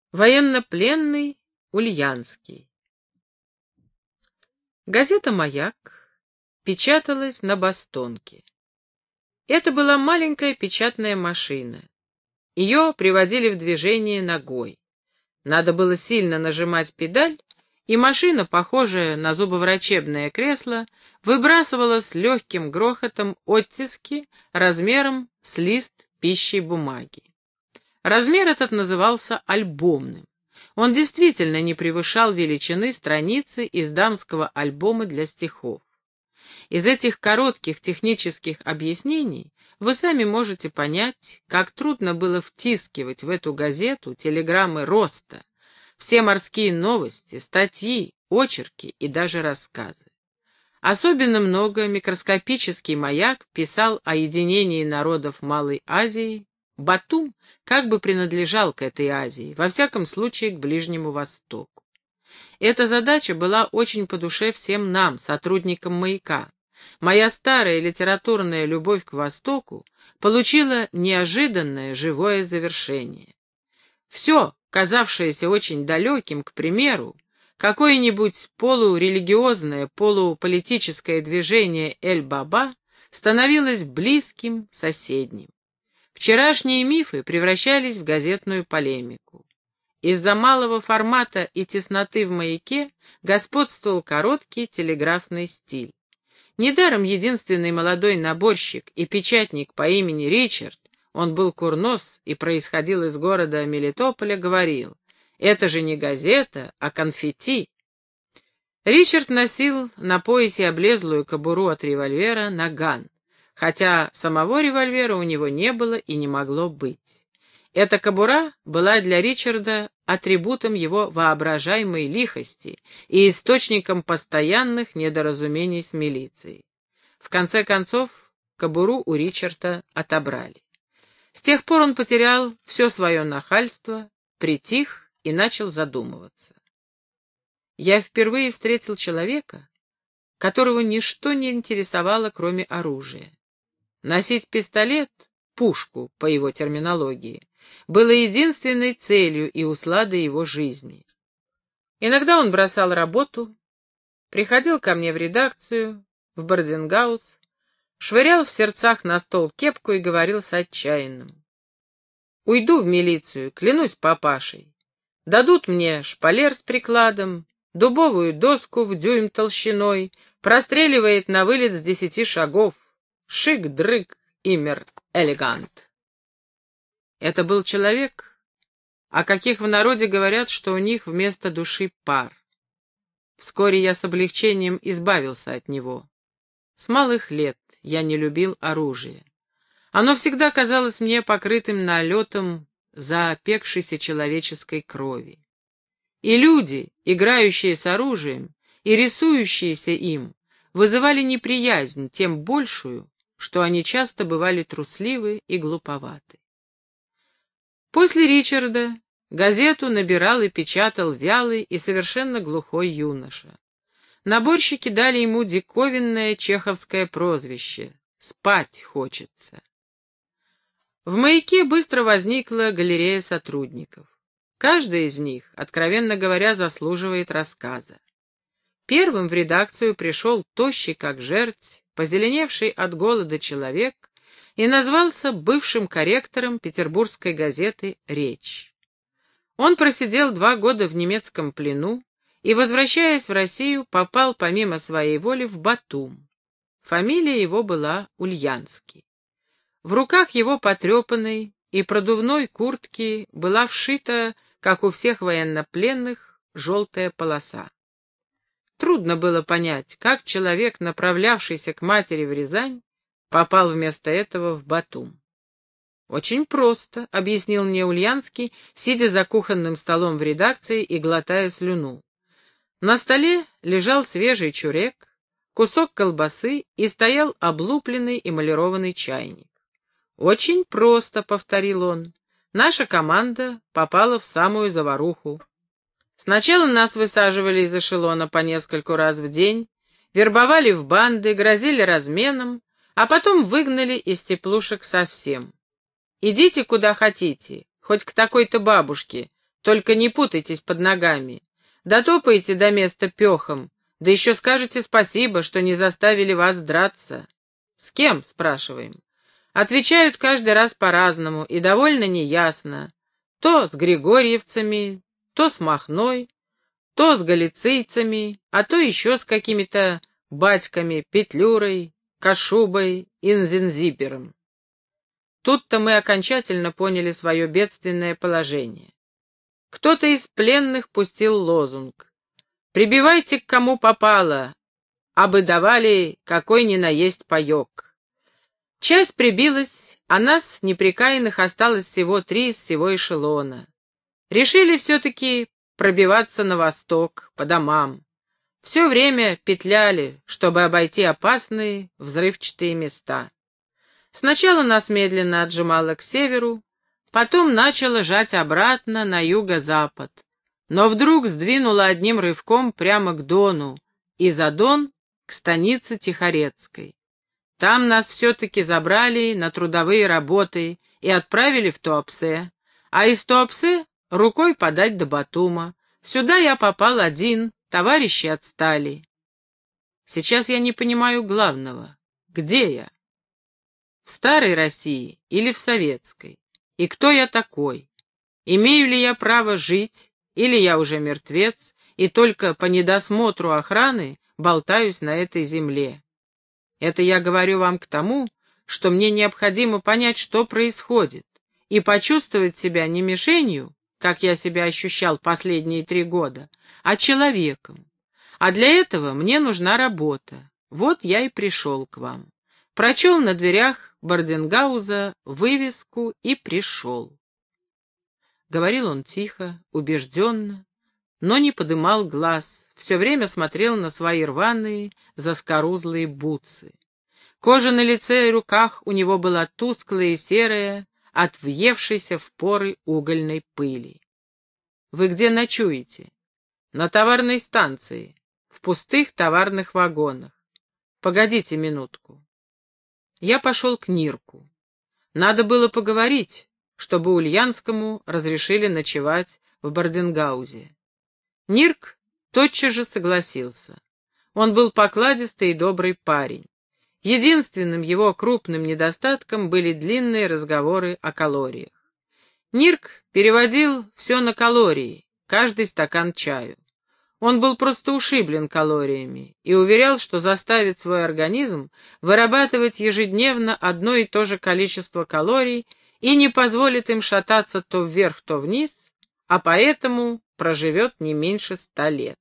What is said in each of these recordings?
Военнопленный Ульянский. Газета «Маяк» печаталась на Бостонке. Это была маленькая печатная машина. Ее приводили в движение ногой. Надо было сильно нажимать педаль, и машина, похожая на зубоврачебное кресло, выбрасывала с легким грохотом оттиски размером с лист пищей бумаги. Размер этот назывался альбомным. Он действительно не превышал величины страницы из дамского альбома для стихов. Из этих коротких технических объяснений вы сами можете понять, как трудно было втискивать в эту газету телеграммы роста, все морские новости, статьи, очерки и даже рассказы. Особенно много микроскопический «Маяк» писал о единении народов Малой Азии. Батум как бы принадлежал к этой Азии, во всяком случае к Ближнему Востоку. Эта задача была очень по душе всем нам, сотрудникам «Маяка». Моя старая литературная любовь к Востоку получила неожиданное живое завершение. Все, казавшееся очень далеким, к примеру, какое-нибудь полурелигиозное, полуполитическое движение Эль-Баба становилось близким, соседним. Вчерашние мифы превращались в газетную полемику. Из-за малого формата и тесноты в «Маяке» господствовал короткий телеграфный стиль. Недаром единственный молодой наборщик и печатник по имени Ричард, он был курнос и происходил из города Мелитополя, говорил: «Это же не газета, а конфетти». Ричард носил на поясе облезлую кобуру от револьвера «Наган», хотя самого револьвера у него не было и не могло быть. Эта кобура была для Ричарда атрибутом его воображаемой лихости и источником постоянных недоразумений с милицией. В конце концов, кобуру у Ричарда отобрали. С тех пор он потерял все свое нахальство, притих и начал задумываться. Я впервые встретил человека, которого ничто не интересовало, кроме оружия. Носить пистолет, пушку, по его терминологии, было единственной целью и усладой его жизни. Иногда он бросал работу, приходил ко мне в редакцию, в Бордингаус, швырял в сердцах на стол кепку и говорил с отчаянным: «Уйду в милицию, клянусь папашей. Дадут мне шпалер с прикладом, дубовую доску в дюйм толщиной, простреливает на вылет с 10 шагов. Шик-дрык, имер элегант». Это был человек, о каких в народе говорят, что у них вместо души пар. Вскоре я с облегчением избавился от него. С малых лет я не любил оружие. Оно всегда казалось мне покрытым налетом запекшейся человеческой крови. И люди, играющие с оружием и рисующиеся им, вызывали неприязнь, тем большую, что они часто бывали трусливы и глуповаты. После Ричарда газету набирал и печатал вялый и совершенно глухой юноша. Наборщики дали ему диковинное чеховское прозвище «Спать хочется». В «Маяке» быстро возникла галерея сотрудников. Каждый из них, откровенно говоря, заслуживает рассказа. Первым в редакцию пришел тощий, как жерть, позеленевший от голода человек и назвался бывшим корректором петербургской газеты «Речь». Он просидел 2 года в немецком плену и, возвращаясь в Россию, попал помимо своей воли в Батум. Фамилия его была Ульянский. В руках его потрепанной и продувной куртки была вшита, как у всех военнопленных, желтая полоса. Трудно было понять, как человек, направлявшийся к матери в Рязань, попал вместо этого в Батум. «Очень просто», — объяснил мне Ульянский, сидя за кухонным столом в редакции и глотая слюну. На столе лежал свежий чурек, кусок колбасы и стоял облупленный эмалированный чайник. «Очень просто», — повторил он. «Наша команда попала в самую заваруху. Сначала нас высаживали из эшелона по нескольку раз в день, вербовали в банды, грозили разменом, а потом выгнали из теплушек совсем. Идите куда хотите, хоть к такой-то бабушке, Только не путайтесь под ногами. Дотопаете до места пехом, да еще скажете спасибо, что не заставили вас драться. С кем, спрашиваем. Отвечают каждый раз по-разному и довольно неясно. То с григорьевцами, то с Махной, то с галицийцами, а то еще с какими-то батьками Петлюрой, Кашубой, Инзензипером. Тут-то мы окончательно поняли свое бедственное положение. Кто-то из пленных пустил лозунг: «Прибивайте к кому попало, абы давали какой ни наесть паек». Часть прибилась, а нас, неприкаянных, осталось всего 3 из всего эшелона. Решили все-таки пробиваться на восток, по домам. Все время петляли, чтобы обойти опасные взрывчатые места. Сначала нас медленно отжимало к северу, потом начало жать обратно на юго-запад, но вдруг сдвинуло одним рывком прямо к Дону, и за Дон к станице Тихорецкой. Там нас все-таки забрали на трудовые работы и отправили в Туапсе, а из Туапсе рукой подать до Батума. Сюда я попал один, товарищи отстали. Сейчас я не понимаю главного. Где я? В старой России или в советской? И кто я такой? Имею ли я право жить, или я уже мертвец, и только по недосмотру охраны болтаюсь на этой земле? Это я говорю вам к тому, что мне необходимо понять, что происходит, и почувствовать себя не мишенью, как я себя ощущал последние 3 года, а человеком. А для этого мне нужна работа. Вот я и пришел к вам. Прочел на дверях Бордингауза вывеску и пришел. Говорил он тихо, убежденно, но не подымал глаз, все время смотрел на свои рваные, заскорузлые бутсы. Кожа на лице и руках у него была тусклая и серая, от въевшейся в поры угольной пыли. «Вы где ночуете?» «На товарной станции, в пустых товарных вагонах. Погодите минутку». Я пошел к Нирку. Надо было поговорить, чтобы Ульянскому разрешили ночевать в Бордингаузе. Нирк тотчас же согласился. Он был покладистый и добрый парень. Единственным его крупным недостатком были длинные разговоры о калориях. Нирк переводил все на калории, каждый стакан чаю. Он был просто ушиблен калориями и уверял, что заставит свой организм вырабатывать ежедневно одно и то же количество калорий и не позволит им шататься то вверх, то вниз, а поэтому проживет не меньше 100 лет.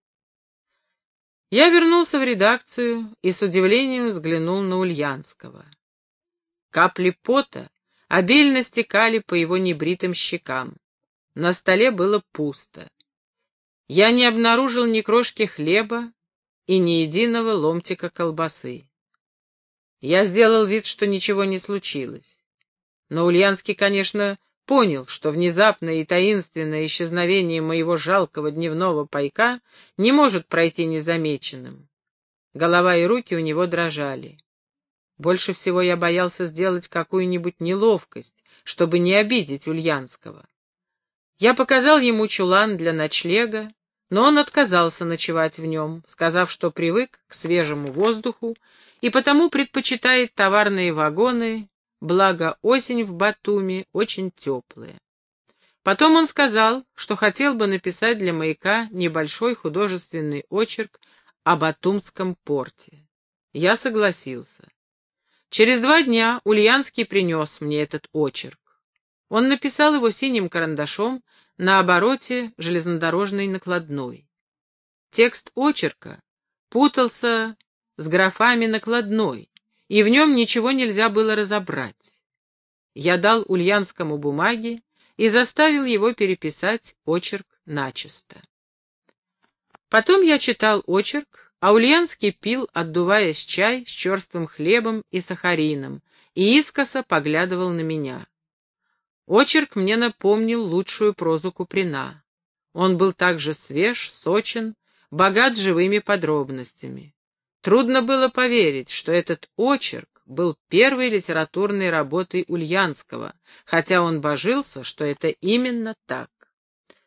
Я вернулся в редакцию и с удивлением взглянул на Ульянского. Капли пота обильно стекали по его небритым щекам. На столе было пусто. Я не обнаружил ни крошки хлеба и ни единого ломтика колбасы. Я сделал вид, что ничего не случилось. Но Ульянский, конечно, понял, что внезапное и таинственное исчезновение моего жалкого дневного пайка не может пройти незамеченным. Голова и руки у него дрожали. Больше всего я боялся сделать какую-нибудь неловкость, чтобы не обидеть Ульянского. Я показал ему чулан для ночлега, но он отказался ночевать в нем, сказав, что привык к свежему воздуху и потому предпочитает товарные вагоны, благо осень в Батуми очень теплая. Потом он сказал, что хотел бы написать для «Маяка» небольшой художественный очерк о Батумском порте. Я согласился. Через 2 дня Ульянский принес мне этот очерк. Он написал его синим карандашом на обороте железнодорожной накладной. Текст очерка путался с графами накладной, и в нем ничего нельзя было разобрать. Я дал Ульянскому бумаги и заставил его переписать очерк начисто. Потом я читал очерк, а Ульянский пил, отдуваясь, чай с черствым хлебом и сахарином, и искоса поглядывал на меня. Очерк мне напомнил лучшую прозу Куприна. Он был также свеж, сочен, богат живыми подробностями. Трудно было поверить, что этот очерк был первой литературной работой Ульянского, хотя он божился, что это именно так.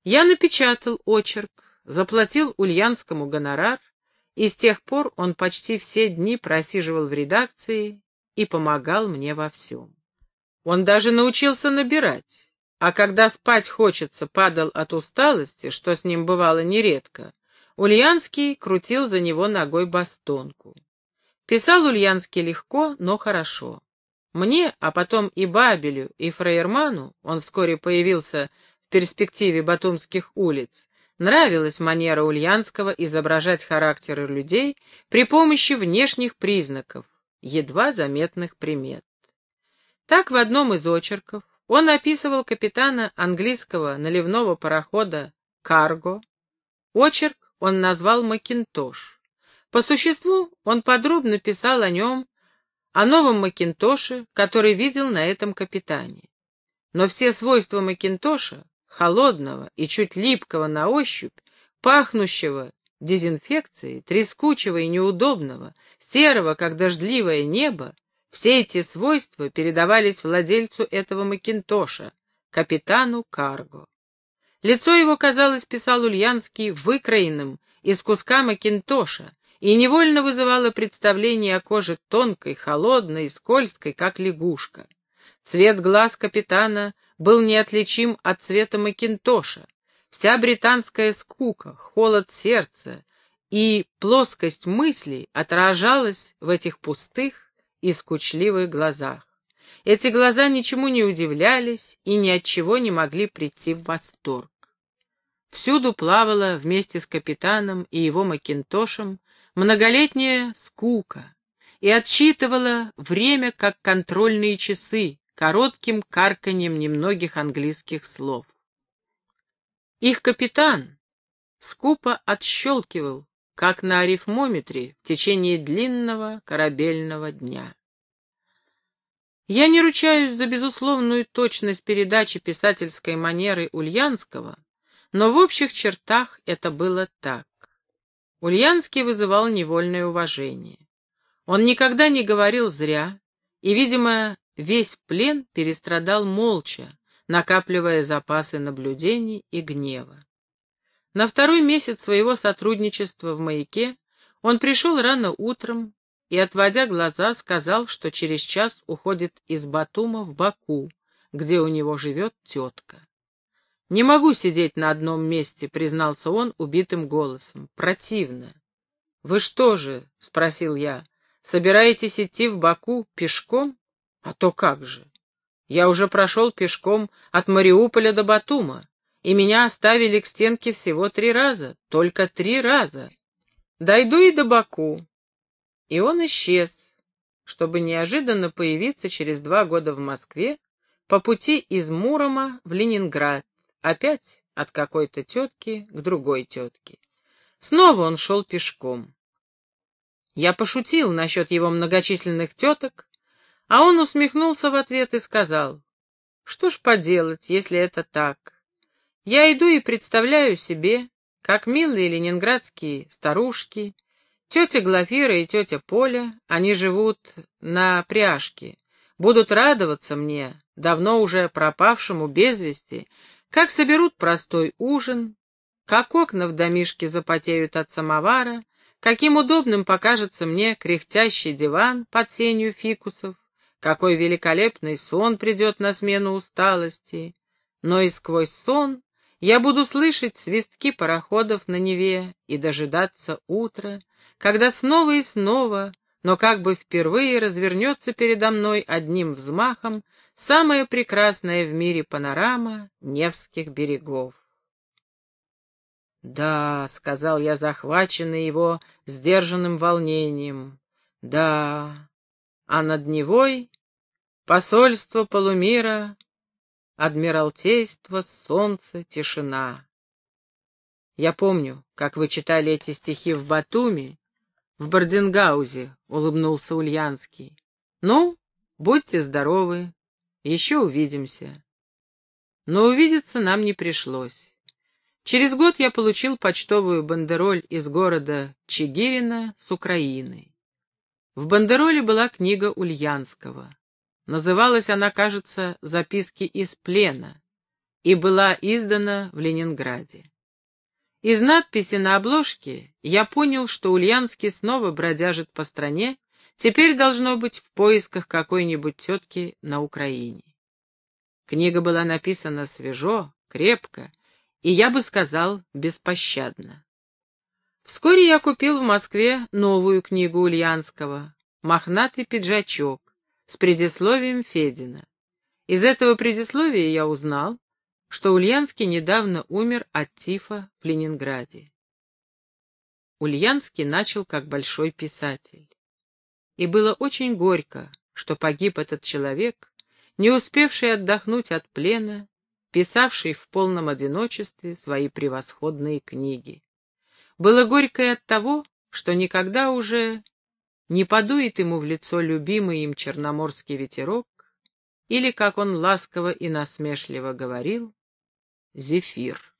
Я напечатал очерк, заплатил Ульянскому гонорар, и с тех пор он почти все дни просиживал в редакции и помогал мне во всем. Он даже научился набирать, а когда спать хочется, падал от усталости, что с ним бывало нередко, Ульянский крутил за него ногой бастонку. Писал Ульянский легко, но хорошо. Мне, а потом и Бабелю, и Фрейерману, он вскоре появился в перспективе Батумских улиц, нравилась манера Ульянского изображать характеры людей при помощи внешних признаков, едва заметных примет. Так в одном из очерков он описывал капитана английского наливного парохода «Карго». Очерк он назвал «Макинтош». По существу он подробно писал о нем, о новом Макинтоше, который видел на этом капитане. Но все свойства Макинтоша, холодного и чуть липкого на ощупь, пахнущего дезинфекцией, трескучего и неудобного, серого, как дождливое небо, все эти свойства передавались владельцу этого Макинтоша, капитану Карго. Лицо его, казалось, писал Ульянский, выкроенным из куска Макинтоша, и невольно вызывало представление о коже тонкой, холодной и скользкой, как лягушка. Цвет глаз капитана был неотличим от цвета Макинтоша. Вся британская скука, холод сердца и плоскость мыслей отражалась в этих пустых и скучливых глазах. Эти глаза ничему не удивлялись и ни от чего не могли прийти в восторг. Всюду плавала вместе с капитаном и его Макинтошем многолетняя скука и отсчитывала время как контрольные часы коротким карканьем немногих английских слов. Их капитан скупо отщелкивал, как на арифмометре, в течение длинного корабельного дня. Я не ручаюсь за безусловную точность передачи писательской манеры Ульянского, но в общих чертах это было так. Ульянский вызывал невольное уважение. Он никогда не говорил зря, и, видимо, весь плен перестрадал молча, накапливая запасы наблюдений и гнева. На второй месяц своего сотрудничества в «Маяке» он пришел рано утром и, отводя глаза, сказал, что через час уходит из Батума в Баку, где у него живет тетка. «Не могу сидеть на одном месте», — признался он убитым голосом. «Противно». «Вы что же?» — спросил я. «Собираетесь идти в Баку пешком? А то как же? Я уже прошел пешком от Мариуполя до Батума, и меня оставили к стенке всего 3 раза, только 3 раза. Дойду и до Баку». И он исчез, чтобы неожиданно появиться через 2 года в Москве по пути из Мурома в Ленинград, опять от какой-то тетки к другой тетке. Снова он шел пешком. Я пошутил насчет его многочисленных теток, а он усмехнулся в ответ и сказал: «Что ж поделать, если это так? Я иду и представляю себе, как милые ленинградские старушки, тетя Глафира и тетя Поля, они живут на пряжке, будут радоваться мне, давно уже пропавшему без вести, как соберут простой ужин, как окна в домишке запотеют от самовара, каким удобным покажется мне кряхтящий диван под сенью фикусов, какой великолепный сон придет на смену усталости. Но и сквозь сон я буду слышать свистки пароходов на Неве и дожидаться утра, когда снова и снова, но как бы впервые развернется передо мной одним взмахом самая прекрасная в мире панорама Невских берегов. «Да», — сказал я, захваченный его сдержанным волнением, — «да, а над Невой посольство полумира, адмиралтейство, солнце, тишина». «Я помню, как вы читали эти стихи в Батуми, в Бардингаузе», — улыбнулся Ульянский. «Ну, будьте здоровы, еще увидимся». Но увидеться нам не пришлось. Через год я получил почтовую бандероль из города Чигирина с Украины. В бандероле была книга Ульянского. Называлась она, кажется, «Записки из плена», и была издана в Ленинграде. Из надписи на обложке я понял, что Ульянский снова бродяжит по стране, теперь должно быть в поисках какой-нибудь тетки на Украине. Книга была написана свежо, крепко, и, я бы сказал, беспощадно. Вскоре я купил в Москве новую книгу Ульянского «Мохнатый пиджачок» с предисловием Федина. Из этого предисловия я узнал, что Ульянский недавно умер от тифа в Ленинграде. Ульянский начал как большой писатель. И было очень горько, что погиб этот человек, не успевший отдохнуть от плена, писавший в полном одиночестве свои превосходные книги. Было горько и от того, что никогда уже не подует ему в лицо любимый им черноморский ветерок, или, как он ласково и насмешливо говорил, зефир.